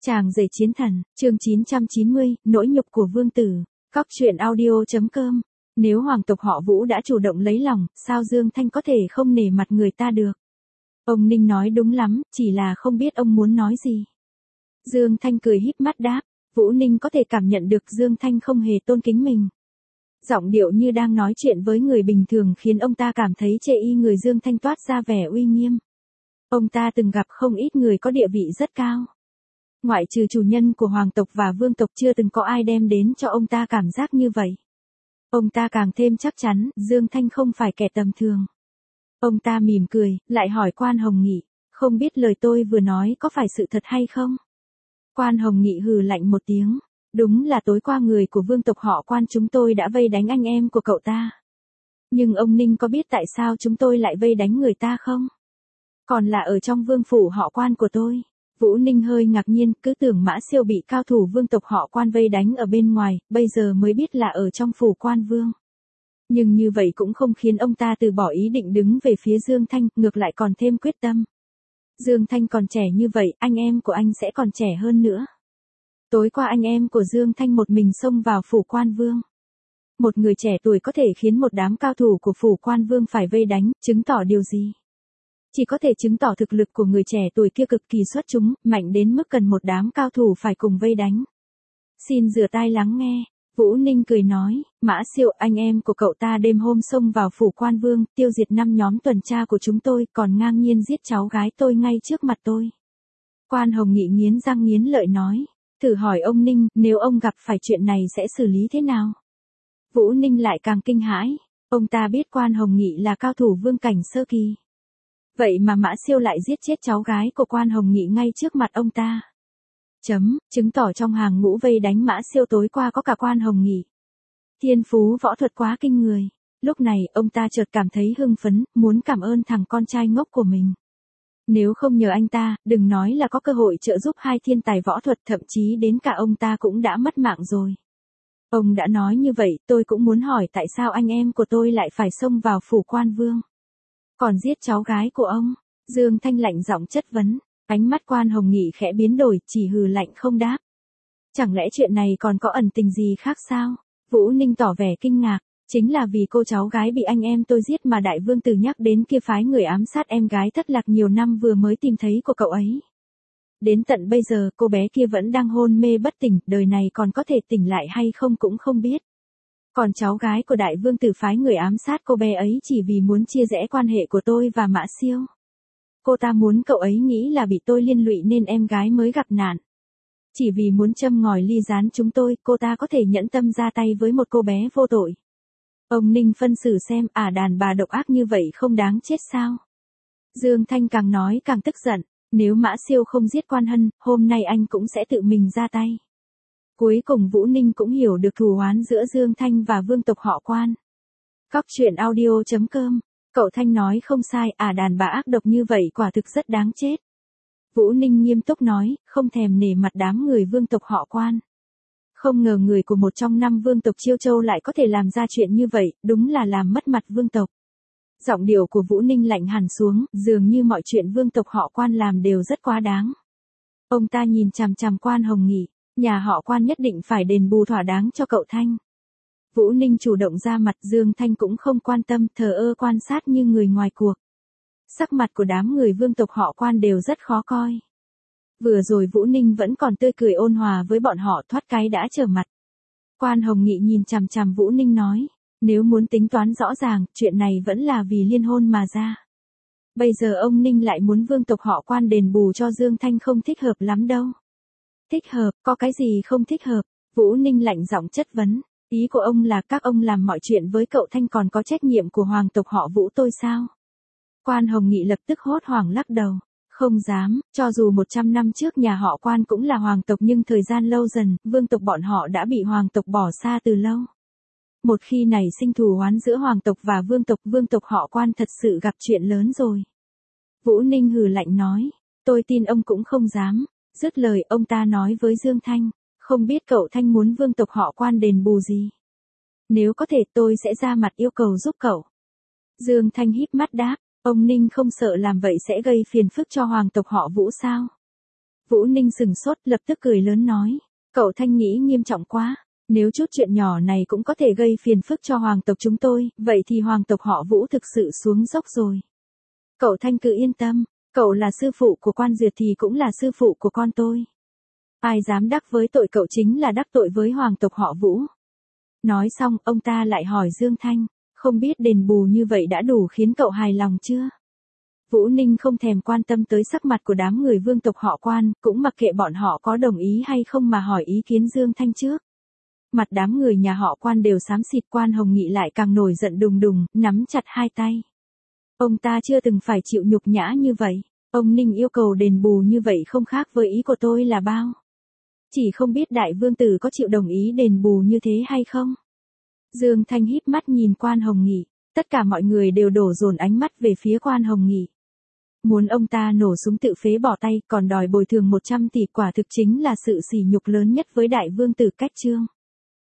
Chàng rể chiến thần, chương 990, nỗi nhục của vương tử. Cóc truyện audio.com. Nếu hoàng tộc họ Vũ đã chủ động lấy lòng, sao Dương Thanh có thể không nể mặt người ta được? Ông Ninh nói đúng lắm, chỉ là không biết ông muốn nói gì. Dương Thanh cười híp mắt đáp, Vũ Ninh có thể cảm nhận được Dương Thanh không hề tôn kính mình. Giọng điệu như đang nói chuyện với người bình thường khiến ông ta cảm thấy chê y người Dương Thanh toát ra vẻ uy nghiêm. Ông ta từng gặp không ít người có địa vị rất cao. Ngoại trừ chủ nhân của hoàng tộc và vương tộc chưa từng có ai đem đến cho ông ta cảm giác như vậy. Ông ta càng thêm chắc chắn, Dương Thanh không phải kẻ tầm thường. Ông ta mỉm cười, lại hỏi Quan Hồng Nghị, không biết lời tôi vừa nói có phải sự thật hay không? Quan Hồng Nghị hừ lạnh một tiếng, đúng là tối qua người của vương tộc họ Quan chúng tôi đã vây đánh anh em của cậu ta. Nhưng ông Ninh có biết tại sao chúng tôi lại vây đánh người ta không? Còn là ở trong vương phủ họ Quan của tôi. Vũ Ninh hơi ngạc nhiên, cứ tưởng Mã Siêu bị cao thủ vương tộc họ Quan vây đánh ở bên ngoài, bây giờ mới biết là ở trong phủ Quan Vương. Nhưng như vậy cũng không khiến ông ta từ bỏ ý định đứng về phía Dương Thanh, ngược lại còn thêm quyết tâm. Dương Thanh còn trẻ như vậy, anh em của anh sẽ còn trẻ hơn nữa. Tối qua anh em của Dương Thanh một mình xông vào phủ Quan Vương. Một người trẻ tuổi có thể khiến một đám cao thủ của phủ Quan Vương phải vây đánh, chứng tỏ điều gì? Chỉ có thể chứng tỏ thực lực của người trẻ tuổi kia cực kỳ xuất chúng, mạnh đến mức cần một đám cao thủ phải cùng vây đánh. Xin rửa tai lắng nghe. Vũ Ninh cười nói, Mã Siêu, anh em của cậu ta đêm hôm xông vào phủ Quan Vương, tiêu diệt 5 nhóm tuần tra của chúng tôi, còn ngang nhiên giết cháu gái tôi ngay trước mặt tôi. Quan Hồng Nghị nghiến răng nghiến lợi nói, thử hỏi ông Ninh, nếu ông gặp phải chuyện này sẽ xử lý thế nào? Vũ Ninh lại càng kinh hãi, ông ta biết Quan Hồng Nghị là cao thủ vương cảnh sơ kỳ. Vậy mà Mã Siêu lại giết chết cháu gái của Quan Hồng Nghị ngay trước mặt ông ta. Chứng tỏ trong hàng ngũ vây đánh Mã Siêu tối qua có cả Quan Hồng Nghị. Thiên phú võ thuật quá kinh người. Lúc này ông ta chợt cảm thấy hưng phấn, muốn cảm ơn thằng con trai ngốc của mình. Nếu không nhờ anh ta, đừng nói là có cơ hội trợ giúp hai thiên tài võ thuật, thậm chí đến cả ông ta cũng đã mất mạng rồi. Ông đã nói như vậy, tôi cũng muốn hỏi tại sao anh em của tôi lại phải xông vào phủ Quan Vương. Còn giết cháu gái của ông? Dương Thanh lạnh giọng chất vấn, ánh mắt Quan Hồng Nghị khẽ biến đổi, chỉ hừ lạnh không đáp. Chẳng lẽ chuyện này còn có ẩn tình gì khác sao? Vũ Ninh tỏ vẻ kinh ngạc, chính là vì cô cháu gái bị anh em tôi giết mà đại vương tử nhắc đến kia phái người ám sát em gái thất lạc nhiều năm vừa mới tìm thấy của cậu ấy. Đến tận bây giờ cô bé kia vẫn đang hôn mê bất tỉnh, đời này còn có thể tỉnh lại hay không cũng không biết. Còn cháu gái của đại vương tử phái người ám sát cô bé ấy chỉ vì muốn chia rẽ quan hệ của tôi và Mã Siêu. Cô ta muốn cậu ấy nghĩ là bị tôi liên lụy nên em gái mới gặp nạn. Chỉ vì muốn châm ngòi ly gián chúng tôi, cô ta có thể nhẫn tâm ra tay với một cô bé vô tội. Ông Ninh phân xử xem, đàn bà độc ác như vậy không đáng chết sao? Dương Thanh càng nói càng tức giận, nếu Mã Siêu không giết Quan Hân, hôm nay anh cũng sẽ tự mình ra tay. Cuối cùng Vũ Ninh cũng hiểu được thù oán giữa Dương Thanh và vương tộc họ Quan. Cóc truyện audio.com. Cậu Thanh nói không sai, đàn bà ác độc như vậy quả thực rất đáng chết. Vũ Ninh nghiêm túc nói, không thèm nể mặt đám người vương tộc họ Quan. Không ngờ người của một trong 5 vương tộc Chiêu Châu lại có thể làm ra chuyện như vậy, đúng là làm mất mặt vương tộc. Giọng điệu của Vũ Ninh lạnh hẳn xuống, dường như mọi chuyện vương tộc họ Quan làm đều rất quá đáng. Ông ta nhìn chằm chằm Quan Hồng Nghị, nhà họ Quan nhất định phải đền bù thỏa đáng cho cậu Thanh. Vũ Ninh chủ động ra mặt, Dương Thanh cũng không quan tâm, thờ ơ quan sát như người ngoài cuộc. Sắc mặt của đám người vương tộc họ Quan đều rất khó coi. Vừa rồi Vũ Ninh vẫn còn tươi cười ôn hòa với bọn họ, thoát cái đã trở mặt. Quan Hồng Nghị nhìn chằm chằm Vũ Ninh nói, nếu muốn tính toán rõ ràng, chuyện này vẫn là vì liên hôn mà ra. Bây giờ ông Ninh lại muốn vương tộc họ Quan đền bù cho Dương Thanh không thích hợp lắm đâu. Thích hợp, có cái gì không thích hợp? Vũ Ninh lạnh giọng chất vấn, ý của ông là các ông làm mọi chuyện với cậu Thanh còn có trách nhiệm của hoàng tộc họ Vũ tôi sao? Quan Hồng Nghị lập tức hốt hoảng lắc đầu, không dám, cho dù 100 năm trước nhà họ Quan cũng là hoàng tộc nhưng thời gian lâu dần, vương tộc bọn họ đã bị hoàng tộc bỏ xa từ lâu. Một khi nảy sinh thù oán giữa hoàng tộc và vương tộc họ Quan thật sự gặp chuyện lớn rồi. Vũ Ninh hừ lạnh nói, tôi tin ông cũng không dám. Dứt lời ông ta nói với Dương Thanh, không biết cậu Thanh muốn vương tộc họ Quan đền bù gì. Nếu có thể tôi sẽ ra mặt yêu cầu giúp cậu. Dương Thanh híp mắt đáp, ông Ninh không sợ làm vậy sẽ gây phiền phức cho hoàng tộc họ Vũ sao? Vũ Ninh sừng sốt, lập tức cười lớn nói. Cậu Thanh nghĩ nghiêm trọng quá. Nếu chút chuyện nhỏ này cũng có thể gây phiền phức cho hoàng tộc chúng tôi, vậy thì hoàng tộc họ Vũ thực sự xuống dốc rồi. Cậu Thanh cứ yên tâm, cậu là sư phụ của Quan Duyệt thì cũng là sư phụ của con tôi. Ai dám đắc với tội cậu chính là đắc tội với hoàng tộc họ Vũ. Nói xong, ông ta lại hỏi Dương Thanh, không biết đền bù như vậy đã đủ khiến cậu hài lòng chưa? Vũ Ninh không thèm quan tâm tới sắc mặt của đám người vương tộc họ Quan, cũng mặc kệ bọn họ có đồng ý hay không mà hỏi ý kiến Dương Thanh trước. Mặt đám người nhà họ Quan đều xám xịt, Quan Hồng Nghị lại càng nổi giận đùng đùng, nắm chặt hai tay. Ông ta chưa từng phải chịu nhục nhã như vậy. Ông Ninh yêu cầu đền bù như vậy không khác với ý của tôi là bao. Chỉ không biết đại vương tử có chịu đồng ý đền bù như thế hay không? Dương Thanh híp mắt nhìn Quan Hồng Nghị, tất cả mọi người đều đổ dồn ánh mắt về phía Quan Hồng Nghị. Muốn ông ta nổ súng tự phế bỏ tay, còn đòi bồi thường 100 tỷ, quả thực chính là sự sỉ nhục lớn nhất với đại vương tử Cách Chương.